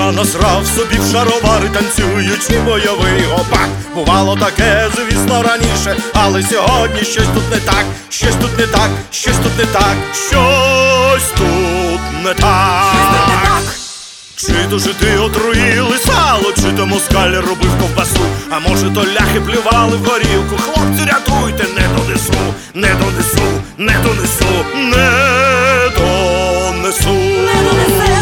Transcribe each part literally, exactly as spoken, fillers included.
Я насрав собі в шаровари, танцюючи бойовий гопак. Бувало таке, звісно, раніше, але сьогодні щось тут не так, щось тут не так, щось тут не так, щось тут не так. Чи то жити отруїли сало, чи то москаль робив ковбасу, а може то ляхи плювали в горілку. Хлопці, рятуйте, не донесу, не донесу, не донесу, не донесу, не донесе.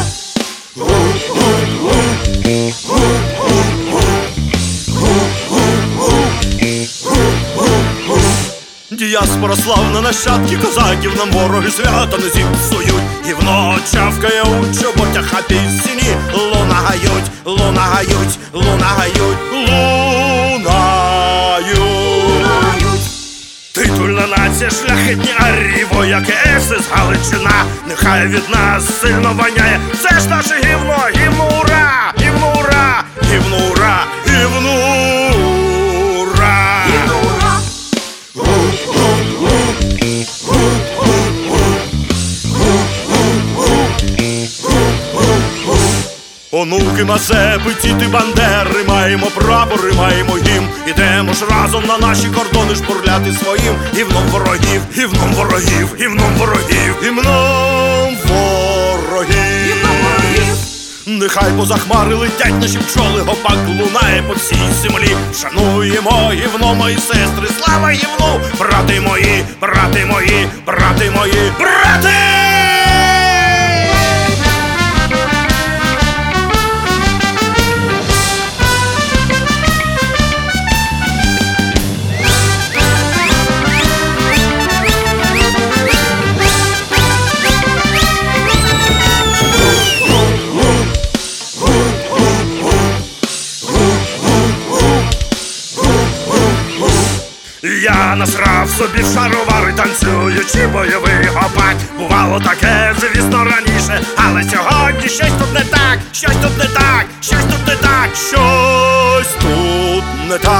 Діаспора славна, нащадки козаків, нам вороги свята не зіпсують. Гівно чавкає у чоботях, а пісні лунагають, лунагають, лунагають, лунають. Титульна нація, шляхетні арії, вояки ес ес Галичина. Нехай від нас сильно воняє, це ж наше гівно, гівно ура, гівно ура, гівно ура, гівно ура. Онуки Мазепи, діти Бандери, маємо прапори, маємо гімн. Ідемо ж разом на наші кордони шпурляти своїм гівном ворогів, гівном ворогів, гівном ворогів, гівном ворогів, гівном ворогів. Нехай поза хмари летять наші пчоли, гопак лунає по всій землі. Шануємо гівно, мої сестри, слава гівну! Брати мої, брати мої, брати мої, брати! Я насрав собі в шаровари, танцюючи бойовий гопак. Бувало таке, звісно, раніше, але сьогодні щось тут не так, щось тут не так, щось тут не так, щось тут не так.